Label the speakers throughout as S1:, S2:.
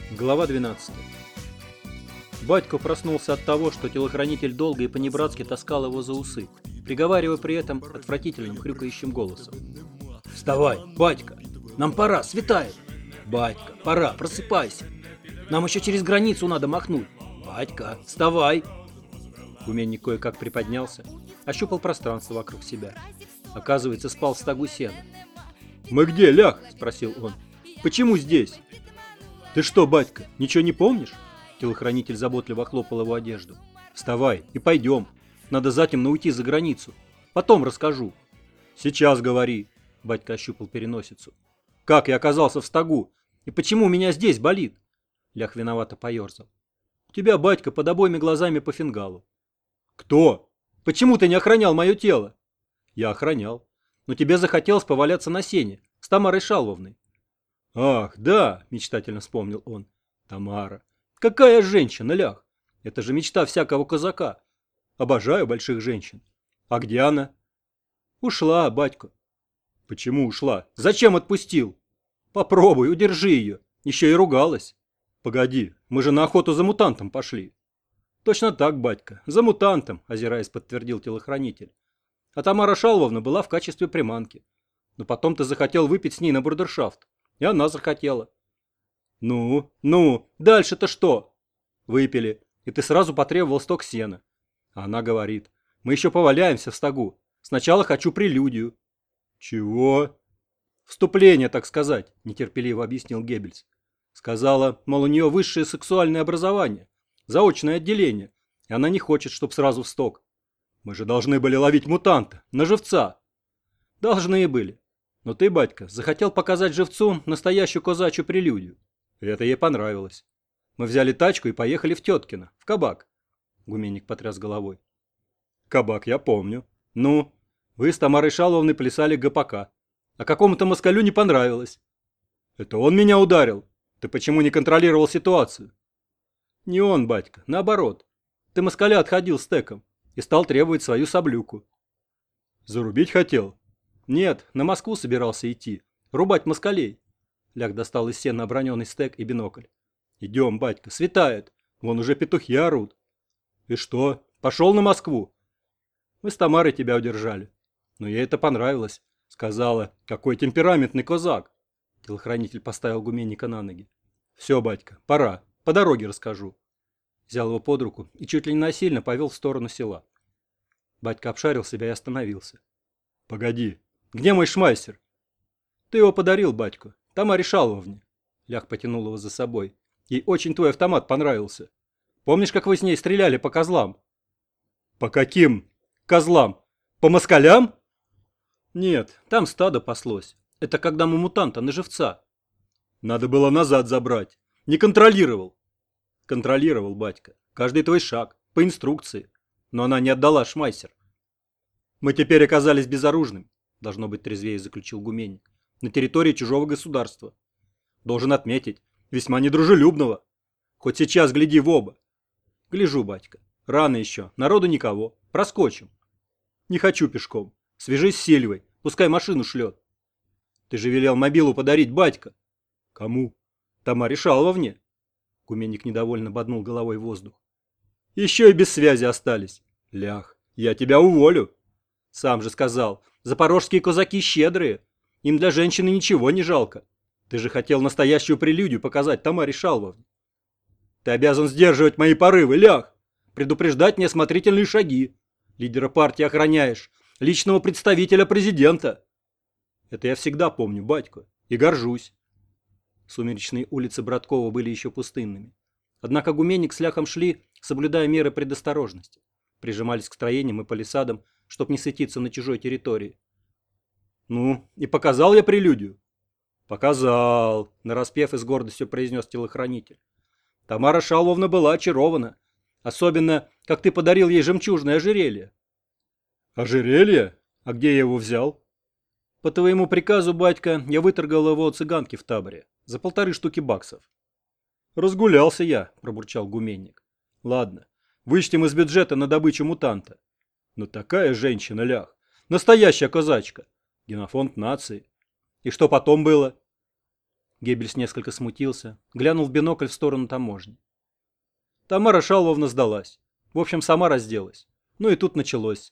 S1: Глава 12. Батько проснулся от того, что телохранитель долго и понебратски таскал его за усы, приговаривая при этом отвратительным хрюкающим голосом. «Вставай, батька! Нам пора, светает! Батька, пора, просыпайся! Нам еще через границу надо махнуть! Батька, вставай!» Гуменник кое-как приподнялся, ощупал пространство вокруг себя. Оказывается, спал в стогу сена. «Мы где, лях?» – спросил он. «Почему здесь?» «Ты что, батька, ничего не помнишь?» Телохранитель заботливо хлопал его одежду. «Вставай и пойдем. Надо затемно уйти за границу. Потом расскажу». «Сейчас говори», — батька ощупал переносицу. «Как я оказался в стогу? И почему у меня здесь болит?» Лях виновато поерзал. «У тебя, батька, под обоими глазами по фингалу». «Кто? Почему ты не охранял мое тело?» «Я охранял. Но тебе захотелось поваляться на сене с Тамарой Шалвовной». «Ах, да», — мечтательно вспомнил он. «Тамара. Какая женщина, лях! Это же мечта всякого казака. Обожаю больших женщин. А где она?» «Ушла, батько». «Почему ушла? Зачем отпустил?» «Попробуй, удержи ее. Еще и ругалась». «Погоди, мы же на охоту за мутантом пошли». «Точно так, батька, за мутантом», — озираясь, подтвердил телохранитель. «А Тамара Шалвовна была в качестве приманки. Но потом ты захотел выпить с ней на брудершафт. И она захотела». «Ну, дальше-то что?» «Выпили, и ты сразу потребовал сток сена». А она говорит: «Мы еще поваляемся в стогу. Сначала хочу прелюдию». «Чего?» «Вступление, так сказать», — нетерпеливо объяснил Геббельс. Сказала, мол, у нее высшее сексуальное образование, заочное отделение, и она не хочет, чтоб сразу в сток. Мы же должны были ловить мутанта, на живца». «Должны были. Но ты, батька, захотел показать живцу настоящую козачью прелюдию. И это ей понравилось. Мы взяли тачку и поехали в Теткино, в кабак». Гуменник потряс головой. «Кабак я помню. Ну, вы с Тамарой Шалвовной плясали ГПК. А какому-то москалю не понравилось». «Это он меня ударил. Ты почему не контролировал ситуацию?» «Не он, батька, наоборот. Ты москаля отходил стеком и стал требовать свою саблюку». «Зарубить хотел?» «Нет, на Москву собирался идти. Рубать москалей». Ляг достал из сена оброненный стек и бинокль. «Идем, батька, светает. Вон уже петухи орут». «И что, пошел на Москву?» «Мы с Тамарой тебя удержали. Но ей это понравилось. Сказала, какой темпераментный козак». Телохранитель поставил Гуменника на ноги. «Все, батька, пора. По дороге расскажу». Взял его под руку и чуть ли не насильно повел в сторону села. Батька обшарил себя и остановился. «Погоди. Где мой шмайсер?» «Ты его подарил, батьку, Тамаре Шалвовне». Лях потянул его за собой. «Ей очень твой автомат понравился. Помнишь, как вы с ней стреляли по козлам?» «По каким козлам? По москалям?» «Нет, там стадо паслось. Это когда мы мутанта на живца». «Надо было назад забрать. Не контролировал». «Контролировал, батька. Каждый твой шаг, по инструкции. Но она не отдала шмайсер». «Мы теперь оказались безоружными», должно быть, трезвее заключил Гуменник, на территории чужого государства. Должен отметить, весьма недружелюбного. Хоть сейчас гляди в оба. Гляжу, батька. Рано еще, народу никого. Проскочим. Не хочу пешком. Свяжись с Сильвой, пускай машину шлет. Ты же велел мобилу подарить, батька. Кому? Тамаре Шалвовне. Гуменник недовольно боднул головой в воздух. Еще и без связи остались. Лях, я тебя уволю. Сам же сказал, запорожские казаки щедрые. Им для женщины ничего не жалко. Ты же хотел настоящую прелюдию показать Тамаре Шалвовне. Ты обязан сдерживать мои порывы, лях. Предупреждать неосмотрительные шаги. Лидера партии охраняешь. Личного представителя президента. Это я всегда помню, батько. И горжусь. Сумеречные улицы Браткова были еще пустынными. Однако Гуменник с Ляхом шли, соблюдая меры предосторожности. Прижимались к строениям и палисадам, чтоб не светиться на чужой территории. «Ну, и показал я прелюдию?» «Показал», — нараспев и с гордостью произнес телохранитель. «Тамара Шалвовна была очарована. Особенно, как ты подарил ей жемчужное ожерелье». «Ожерелье? А где я его взял?» «По твоему приказу, батька, я выторгал его у цыганки в таборе. За 1,5 штуки баксов». «Разгулялся я», — пробурчал Гуменник. «Ладно, вычтем из бюджета на добычу мутанта. Но такая женщина, лях, настоящая казачка, генофонд нации. И что потом было?» Геббельс несколько смутился, глянул в бинокль в сторону таможни. Тамара Шалвовна сдалась. В общем, сама разделась. Ну и тут началось.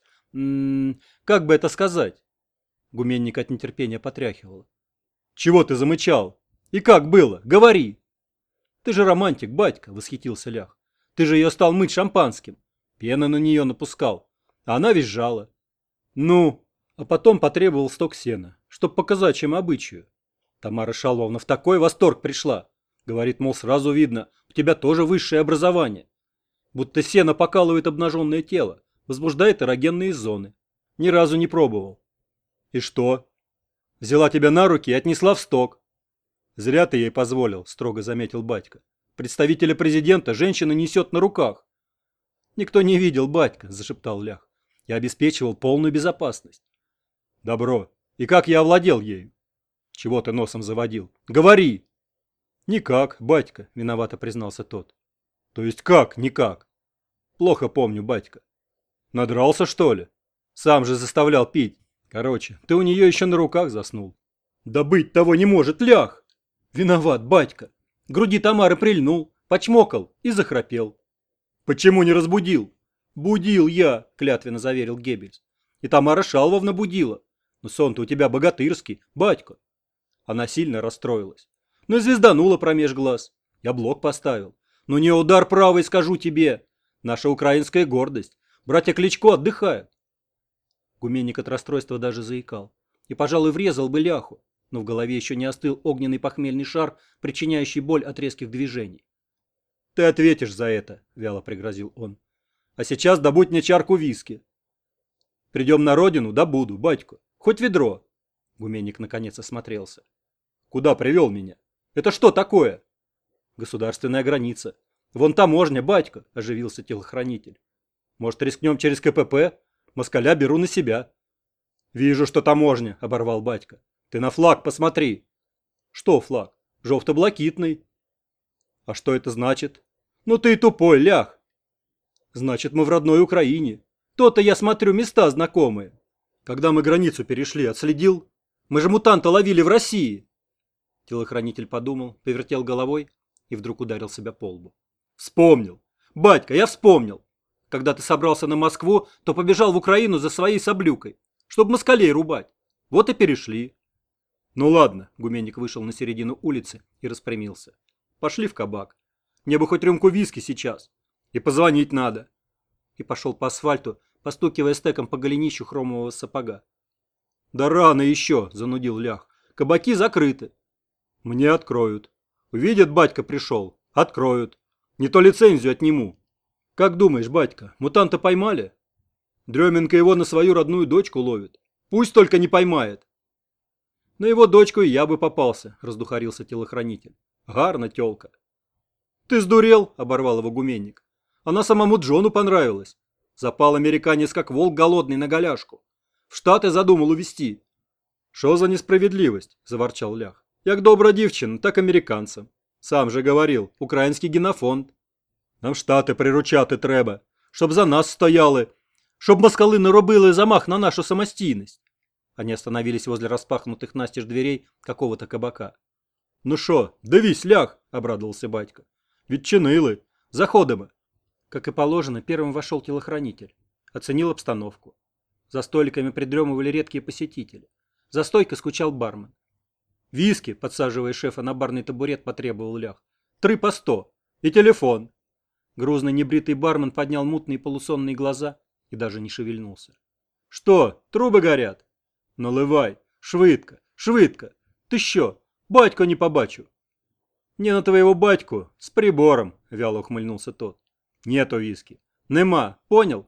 S1: Как бы это сказать? Гуменник от нетерпения потряхивал. Чего ты замычал? И как было? Говори! Ты же романтик, батька, восхитился Лях. Ты же ее стал мыть шампанским. Пена на нее напускал. А она визжала. Ну, а потом потребовал сток сена, чтоб показать, чем обычаю. Тамара Шалвовна в такой восторг пришла. Говорит, мол, сразу видно, у тебя тоже высшее образование. Будто сено покалывает обнаженное тело, возбуждает эрогенные зоны. Ни разу не пробовал. И что? Взяла тебя на руки и отнесла в сток. Зря ты ей позволил, строго заметил батька. Представителя президента женщина несет на руках. Никто не видел, батька, зашептал Лях. Я обеспечивал полную безопасность. Добро. И как я овладел ею? Чего ты носом заводил? Говори! Никак, батька, виновато признался тот. То есть как, никак? Плохо помню, батька. Надрался, что ли? Сам же заставлял пить. Короче, ты у нее еще на руках заснул. Да быть того не может, Лях! Виноват, батька. К груди Тамары прильнул, почмокал и захрапел. Почему не разбудил? Будил я, клятвенно заверил Геббельс. И Тамара Шалвовна будила. Но сон-то у тебя богатырский, батька. Она сильно расстроилась. Ну и звезданула промеж глаз. Я блок поставил. Ну не удар правый, скажу тебе. Наша украинская гордость. Братья Кличко отдыхают. Гуменник от расстройства даже заикал. И, пожалуй, врезал бы Ляху. Но в голове еще не остыл огненный похмельный шар, причиняющий боль от резких движений. «Ты ответишь за это», — вяло пригрозил он. «А сейчас добудь мне чарку виски». «Придем на родину, добуду, батько. Хоть ведро». Гуменник наконец осмотрелся. «Куда привел меня? Это что такое?» «Государственная граница. Вон таможня, батька», — оживился телохранитель. «Может, рискнем через КПП? Москаля беру на себя». «Вижу, что таможня», — оборвал батька. «Ты на флаг посмотри». «Что флаг? Жовто-блакитный». «А что это значит?» «Ну ты и тупой, Лях». «Значит, мы в родной Украине. То-то, я смотрю, места знакомые. Когда мы границу перешли, отследил? Мы же мутанта ловили в России». Телохранитель подумал, повертел головой и вдруг ударил себя по лбу. «Вспомнил! Батька, я вспомнил! Когда ты собрался на Москву, то побежал в Украину за своей саблюкой, чтобы москалей рубать. Вот и перешли». «Ну ладно», — Гуменник вышел на середину улицы и распрямился. «Пошли в кабак. Мне бы хоть рюмку виски сейчас. И позвонить надо». И пошел по асфальту, постукивая стеком по голенищу хромового сапога. «Да рано еще», — занудил Лях. «Кабаки закрыты». «Мне откроют. Увидят, батька пришел. Откроют. Не то лицензию отниму». «Как думаешь, батька, мутанта поймали?» «Дременко его на свою родную дочку ловит. Пусть только не поймает». «На его дочку и я бы попался», — раздухарился телохранитель. «Гарна тёлка». «Ты сдурел?» — оборвал его Гуменник. «Она самому Джону понравилась. Запал американец, как волк голодный, на голяшку. В Штаты задумал увезти». «Шо за несправедливость?» — заворчал Лях. «Як добра дівчина, так американцам. Сам же говорил, український генофонд. Нам Штати приручати треба, щоб за нас стояли, щоб москали не робили замах на нашу самостійність». Они остановились возле распахнутых настежь дверей какого-то кабака. «Ну шо, дивись, Лях!» — обрадовался батька. «Відчинили. Заходимо». Как и положено, первым вошел телохранитель. Оценил обстановку. За столиками придремывали редкие посетители. За стойкой скучал бармен. «Виски», — подсаживая шефа на барный табурет, потребовал Лях. «3 по 100. И телефон». Грузный небритый бармен поднял мутные полусонные глаза и даже не шевельнулся. «Что, трубы горят?» «Наливай. Швидко, швидко. Ты що, батько не побачу?» «Не на твоего батьку, с прибором», — вяло ухмыльнулся тот. «Нету виски. Нема, понял?»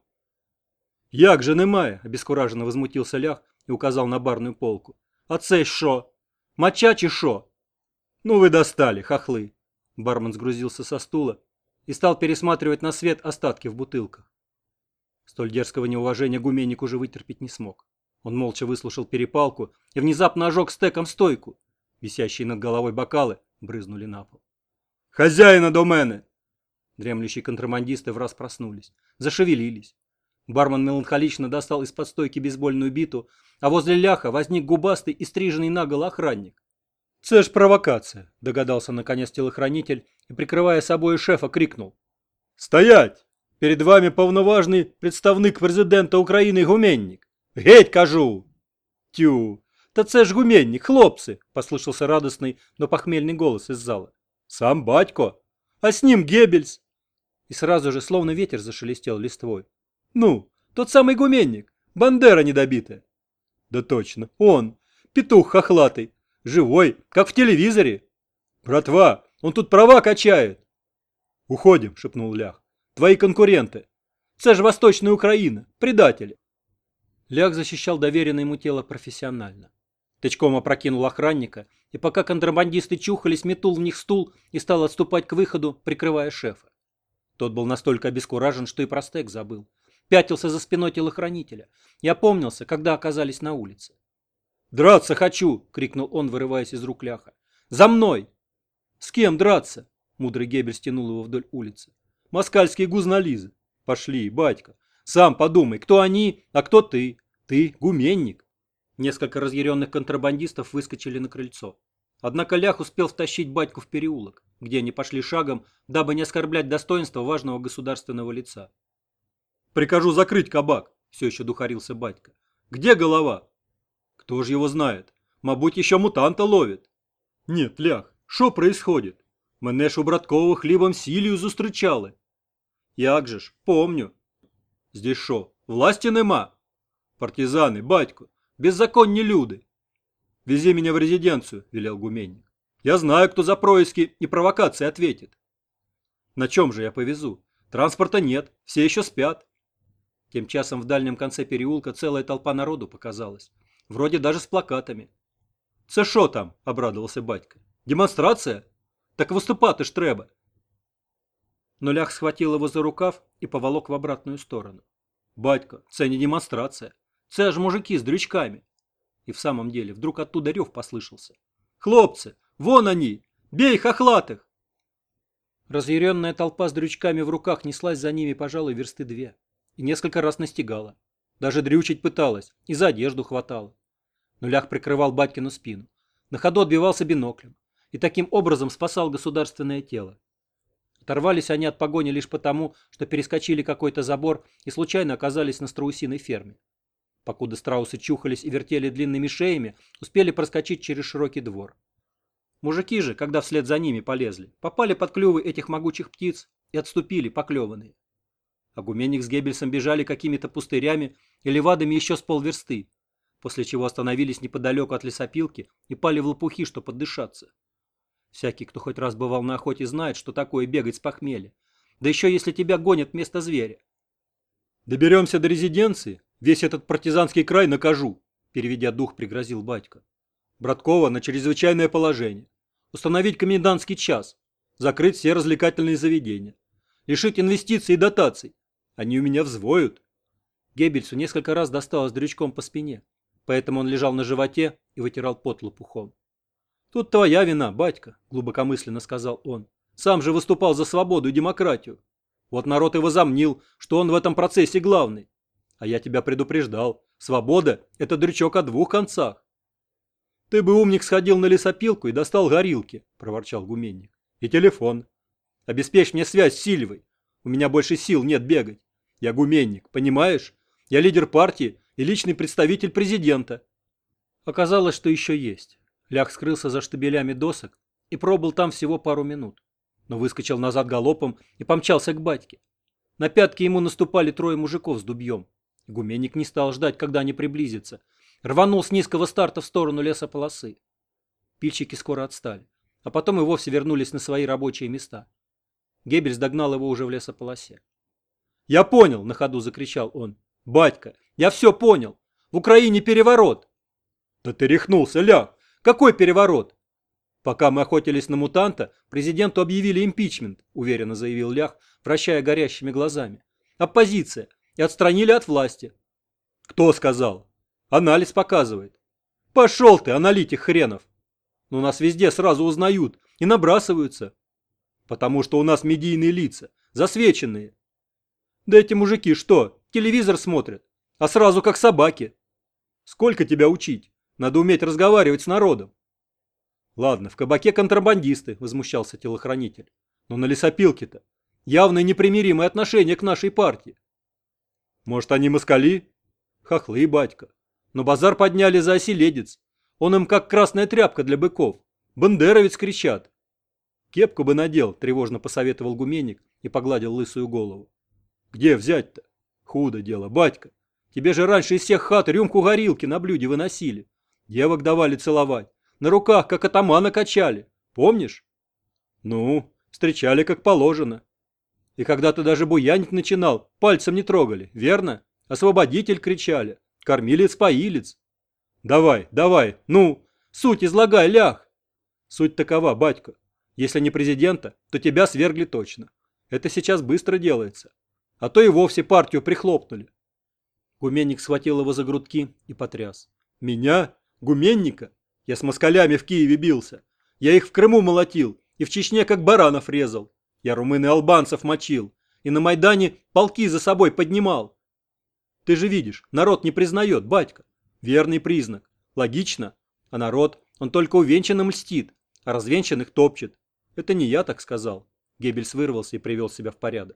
S1: «Як же немає?» — обескураженно возмутился Лях и указал на барную полку. «А це шо? Моча чи шо?» «Ну вы достали, хохлы!» Бармен сгрузился со стула и стал пересматривать на свет остатки в бутылках. Столь дерзкого неуважения Гуменник уже вытерпеть не смог. Он молча выслушал перепалку и внезапно ожег стеком стойку. Висящие над головой бокалы брызнули на пол. «Хозяина до мене!» Дремлющие контрабандисты враз проснулись, зашевелились. Бармен меланхолично достал из-под стойки бейсбольную биту, а возле Ляха возник губастый и стриженный наголо охранник. Це ж провокация, догадался наконец телохранитель и, прикрывая собой шефа, крикнул. Стоять! Перед вами повноважний представник президента України Гуменник. Геть, кажу! Тю! Та це ж Гуменник, хлопцы! Послышался радостный, но похмельный голос из зала. Сам батько! А с ним Геббельс! И сразу же, словно ветер, зашелестел листвой. Ну, тот самый Гуменник, Бандера недобитая. Да точно, он, петух хохлатый, живой, как в телевизоре. Братва, он тут права качает. Уходим, шепнул Лях. Твои конкуренты. Це ж Восточная Украина, предатели. Лях защищал доверенное ему тело профессионально. Тычком опрокинул охранника, и пока контрабандисты чухались, метнул в них стул и стал отступать к выходу, прикрывая шефа. Тот был настолько обескуражен, что и про стек забыл. Пятился за спиной телохранителя и опомнился, когда оказались на улице. «Драться хочу!» — крикнул он, вырываясь из рук Ляха. «За мной!» «С кем драться?» — мудрый Геббель стянул его вдоль улицы. «Москальские гузнализы. Пошли, батька. Сам подумай, кто они, а кто ты. Ты гуменник». Несколько разъяренных контрабандистов выскочили на крыльцо. Однако Лях успел втащить батьку в переулок, где они пошли шагом, дабы не оскорблять достоинство важного государственного лица. «Прикажу закрыть кабак», — все еще духарился батька. «Где голова?» «Кто ж его знает? Мабуть, еще мутанта ловит». «Нет, Лях, що происходит? Мене ж у Браткового хлібом сіллю зустрічали». «Як же ж, помню». «Здесь що, власти нема?» «Партизаны, батько, беззаконні люди». «Вези меня в резиденцию», — велел Гуменник. «Я знаю, кто за происки и провокации ответит». «На чем же я повезу? Транспорта нет, все еще спят». Тем часом в дальнем конце переулка целая толпа народу показалась. Вроде даже с плакатами. «Це шо там?» – обрадовался батька. «Демонстрация? Так выступати ж треба». Но Лях схватил его за рукав и поволок в обратную сторону. «Батько, це не демонстрация. Це ж мужики с дрючками». И в самом деле вдруг оттуда рев послышался. «Хлопцы, вон они! Бей хохлатых!» Разъяренная толпа с дрючками в руках неслась за ними, пожалуй, версты 2. И несколько раз настигала. Даже дрючить пыталась, и за одежду хватала. Но Лях прикрывал батькину спину. На ходу отбивался биноклем. И таким образом спасал государственное тело. Оторвались они от погони лишь потому, что перескочили какой-то забор и случайно оказались на страусиной ферме. Покуда страусы чухались и вертели длинными шеями, успели проскочить через широкий двор. Мужики же, когда вслед за ними полезли, попали под клювы этих могучих птиц и отступили поклеванные. А Гуменник с Геббельсом бежали какими-то пустырями и левадами еще с полверсты, после чего остановились неподалеку от лесопилки и пали в лопухи, чтобы поддышаться. Всякий, кто хоть раз бывал на охоте, знает, что такое бегать с похмелья. Да еще если тебя гонят вместо зверя. «Доберемся до резиденции, весь этот партизанский край накажу», переведя дух, пригрозил батька. «Браткова на чрезвычайное положение. Установить комендантский час. Закрыть все развлекательные заведения. Лишить инвестиций и дотаций. Они у меня взвоют». Геббельсу несколько раз досталось дрючком по спине, поэтому он лежал на животе и вытирал пот лопухом. «Тут твоя вина, батька», — глубокомысленно сказал он. «Сам же выступал за свободу и демократию. Вот народ и возомнил, что он в этом процессе главный. А я тебя предупреждал. Свобода — это дрючок о двух концах». «Ты бы, умник, сходил на лесопилку и достал горилки», — проворчал Гуменник. «И телефон. Обеспечь мне связь с Сильвой. У меня больше сил нет бегать. Я Гуменник, понимаешь? Я лидер партии и личный представитель президента». Оказалось, что еще есть. Лях скрылся за штабелями досок и пробыл там всего пару минут, но выскочил назад галопом и помчался к батьке. На пятки ему наступали 3 мужиков с дубьем. Гуменник не стал ждать, когда они приблизятся. Рванул с низкого старта в сторону лесополосы. Пильщики скоро отстали, а потом и вовсе вернулись на свои рабочие места. Геббельс догнал его уже в лесополосе. «Я понял!» — на ходу закричал он. «Батька, я все понял! В Украине переворот!» «Да ты рехнулся, Лях! Какой переворот?» «Пока мы охотились на мутанта, президенту объявили импичмент», — уверенно заявил Лях, вращая горящими глазами. «Оппозиция. И отстранили от власти». «Кто сказал?» «Анализ показывает». «Пошел ты, аналитик хренов!» «Но нас везде сразу узнают и набрасываются». «Потому что у нас медийные лица, засвеченные». «Да эти мужики что, телевизор смотрят? А сразу как собаки». «Сколько тебя учить? Надо уметь разговаривать с народом». Ладно, в кабаке контрабандисты, возмущался телохранитель. Но на лесопилке-то явное непримиримое отношение к нашей партии. Может, они москали? Хохлы, батька. Но базар подняли за оселедец. Он им как красная тряпка для быков. Бандеровец кричат. Кепку бы надел, тревожно посоветовал гуменник и погладил лысую голову. Где взять-то? Худо дело, батька. Тебе же раньше из всех хат рюмку горилки на блюде выносили. Девок давали целовать. На руках, как атамана, качали. Помнишь? Ну, встречали как положено. И когда ты даже буянить начинал, пальцем не трогали, верно? Освободитель кричали. Кормилец-поилец. Давай, давай, ну, суть излагай, лях. Суть такова, батька. Если не президента, то тебя свергли точно. Это сейчас быстро делается. А то и вовсе партию прихлопнули. Гуменник схватил его за грудки и потряс. Меня? Гуменника? Я с москалями в Киеве бился. Я их в Крыму молотил и в Чечне как баранов резал. Я румын и албанцев мочил. И на Майдане полки за собой поднимал. Ты же видишь, народ не признает, батька. Верный признак. Логично. А народ, он только увенчанным льстит, а развенчанных топчет. Это не я так сказал. Геббельс вырвался и привел себя в порядок.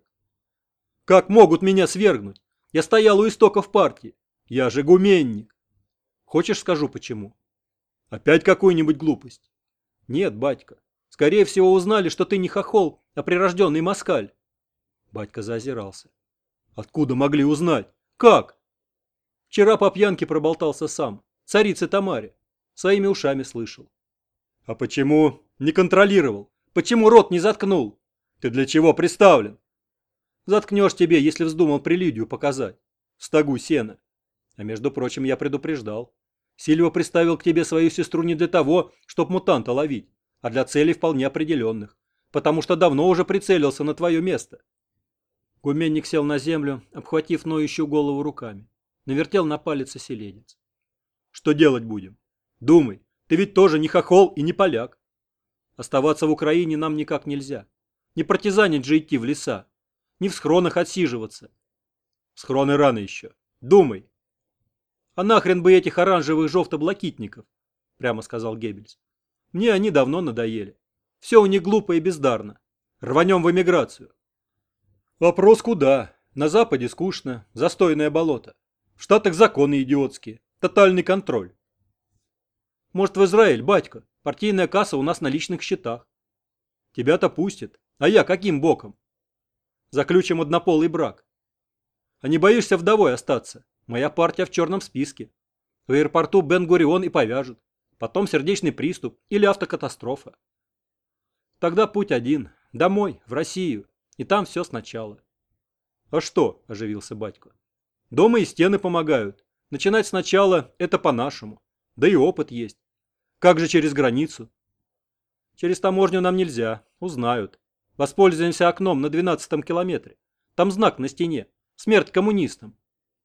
S1: Как могут меня свергнуть? Я стоял у истоков партии. Я же гуменник. Хочешь, скажу почему? Опять какую-нибудь глупость? Нет, батька. Скорее всего, узнали, что ты не хохол, а прирожденный москаль. Батька заозирался. Откуда могли узнать? Как? Вчера по пьянке проболтался сам. Царице Тамаре. Своими ушами слышал. А почему не контролировал? Почему рот не заткнул? Ты для чего приставлен? Заткнешь тебе, если вздумал прелюдию показать. В стогу сена. А между прочим, я предупреждал. Сильва приставил к тебе свою сестру не для того, чтоб мутанта ловить, а для целей вполне определенных, потому что давно уже прицелился на твое место. Гуменник сел на землю, обхватив ноющую голову руками. Навертел на палец оселедец. Что делать будем? Думай, ты ведь тоже не хохол и не поляк. Оставаться в Украине нам никак нельзя. Не партизанить же идти в леса. Не в схронах отсиживаться. В схроны рано еще. Думай. А нахрен бы этих оранжевых жовто-блакитников, прямо сказал Геббельс. Мне они давно надоели. Все у них глупо и бездарно. Рванем в эмиграцию. Вопрос куда? На Западе скучно, застойное болото. В Штатах законы идиотские, тотальный контроль. Может, в Израиль, батька? Партийная касса у нас на личных счетах. Тебя-то пустят. А я каким боком? Заключим однополый брак. А не боишься вдовой остаться? Моя партия в черном списке. В аэропорту Бен-Гурион и повяжут. Потом сердечный приступ или автокатастрофа. Тогда путь один. Домой, в Россию. И там все сначала. А что? Оживился батька. Дома и стены помогают. Начинать сначала – это по-нашему. Да и опыт есть. Как же через границу? Через таможню нам нельзя. Узнают. Воспользуемся окном на 12-м километре. Там знак на стене. Смерть коммунистам.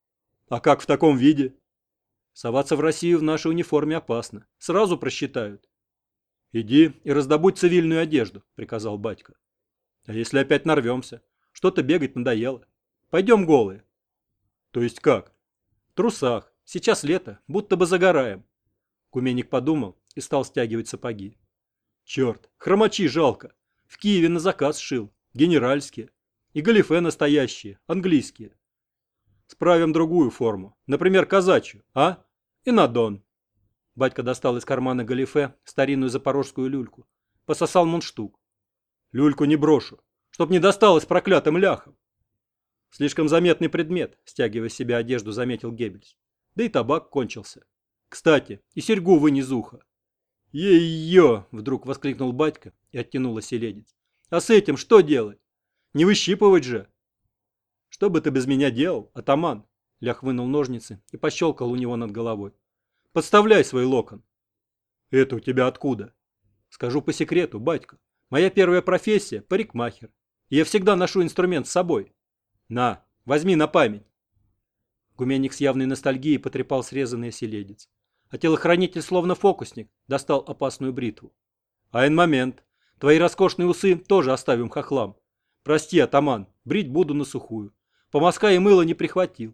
S1: А как в таком виде? Соваться в Россию в нашей униформе опасно. Сразу просчитают. Иди и раздобудь цивильную одежду, приказал батька. А если опять нарвемся? Что-то бегать надоело. Пойдем голые. То есть как? В трусах. Сейчас лето, будто бы загораем. Гуменник подумал и стал стягивать сапоги. Черт, хромачи жалко. В Киеве на заказ шил. Генеральские. И галифе настоящие, английские. Справим другую форму. Например, казачью, а? И на Дон. Батька достал из кармана галифе старинную запорожскую люльку. Пососал мундштук. Люльку не брошу, чтоб не досталось проклятым ляхам. Слишком заметный предмет, стягивая с себя одежду, заметил Геббельс. Да и табак кончился. Кстати, и серьгу вынь из уха. Ей-ё! Вдруг воскликнул батька и оттянул оселедец. А с этим что делать? Не выщипывать же. Что бы ты без меня делал, атаман? Лях вынул ножницы и пощелкал у него над головой. Подставляй свой локон. Это у тебя откуда? Скажу по секрету, батька. Моя первая профессия – парикмахер. И я всегда ношу инструмент с собой. На, возьми на память. Гуменник с явной ностальгией потрепал срезанный оселедец. А телохранитель, словно фокусник, достал опасную бритву. Айн момент. Твои роскошные усы тоже оставим хохлам. Прости, атаман, брить буду на сухую. Помазка и мыло не прихватил.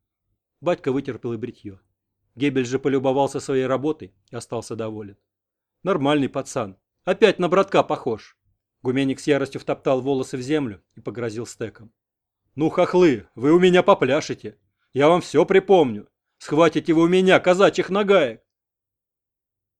S1: Батька вытерпел и бритье. Геббельс же полюбовался своей работой и остался доволен. Нормальный пацан. Опять на братка похож. Гуменник с яростью втоптал волосы в землю и погрозил стеком. Ну, хохлы, вы у меня попляшете. Я вам все припомню. Схватите вы у меня казачьих нагаек.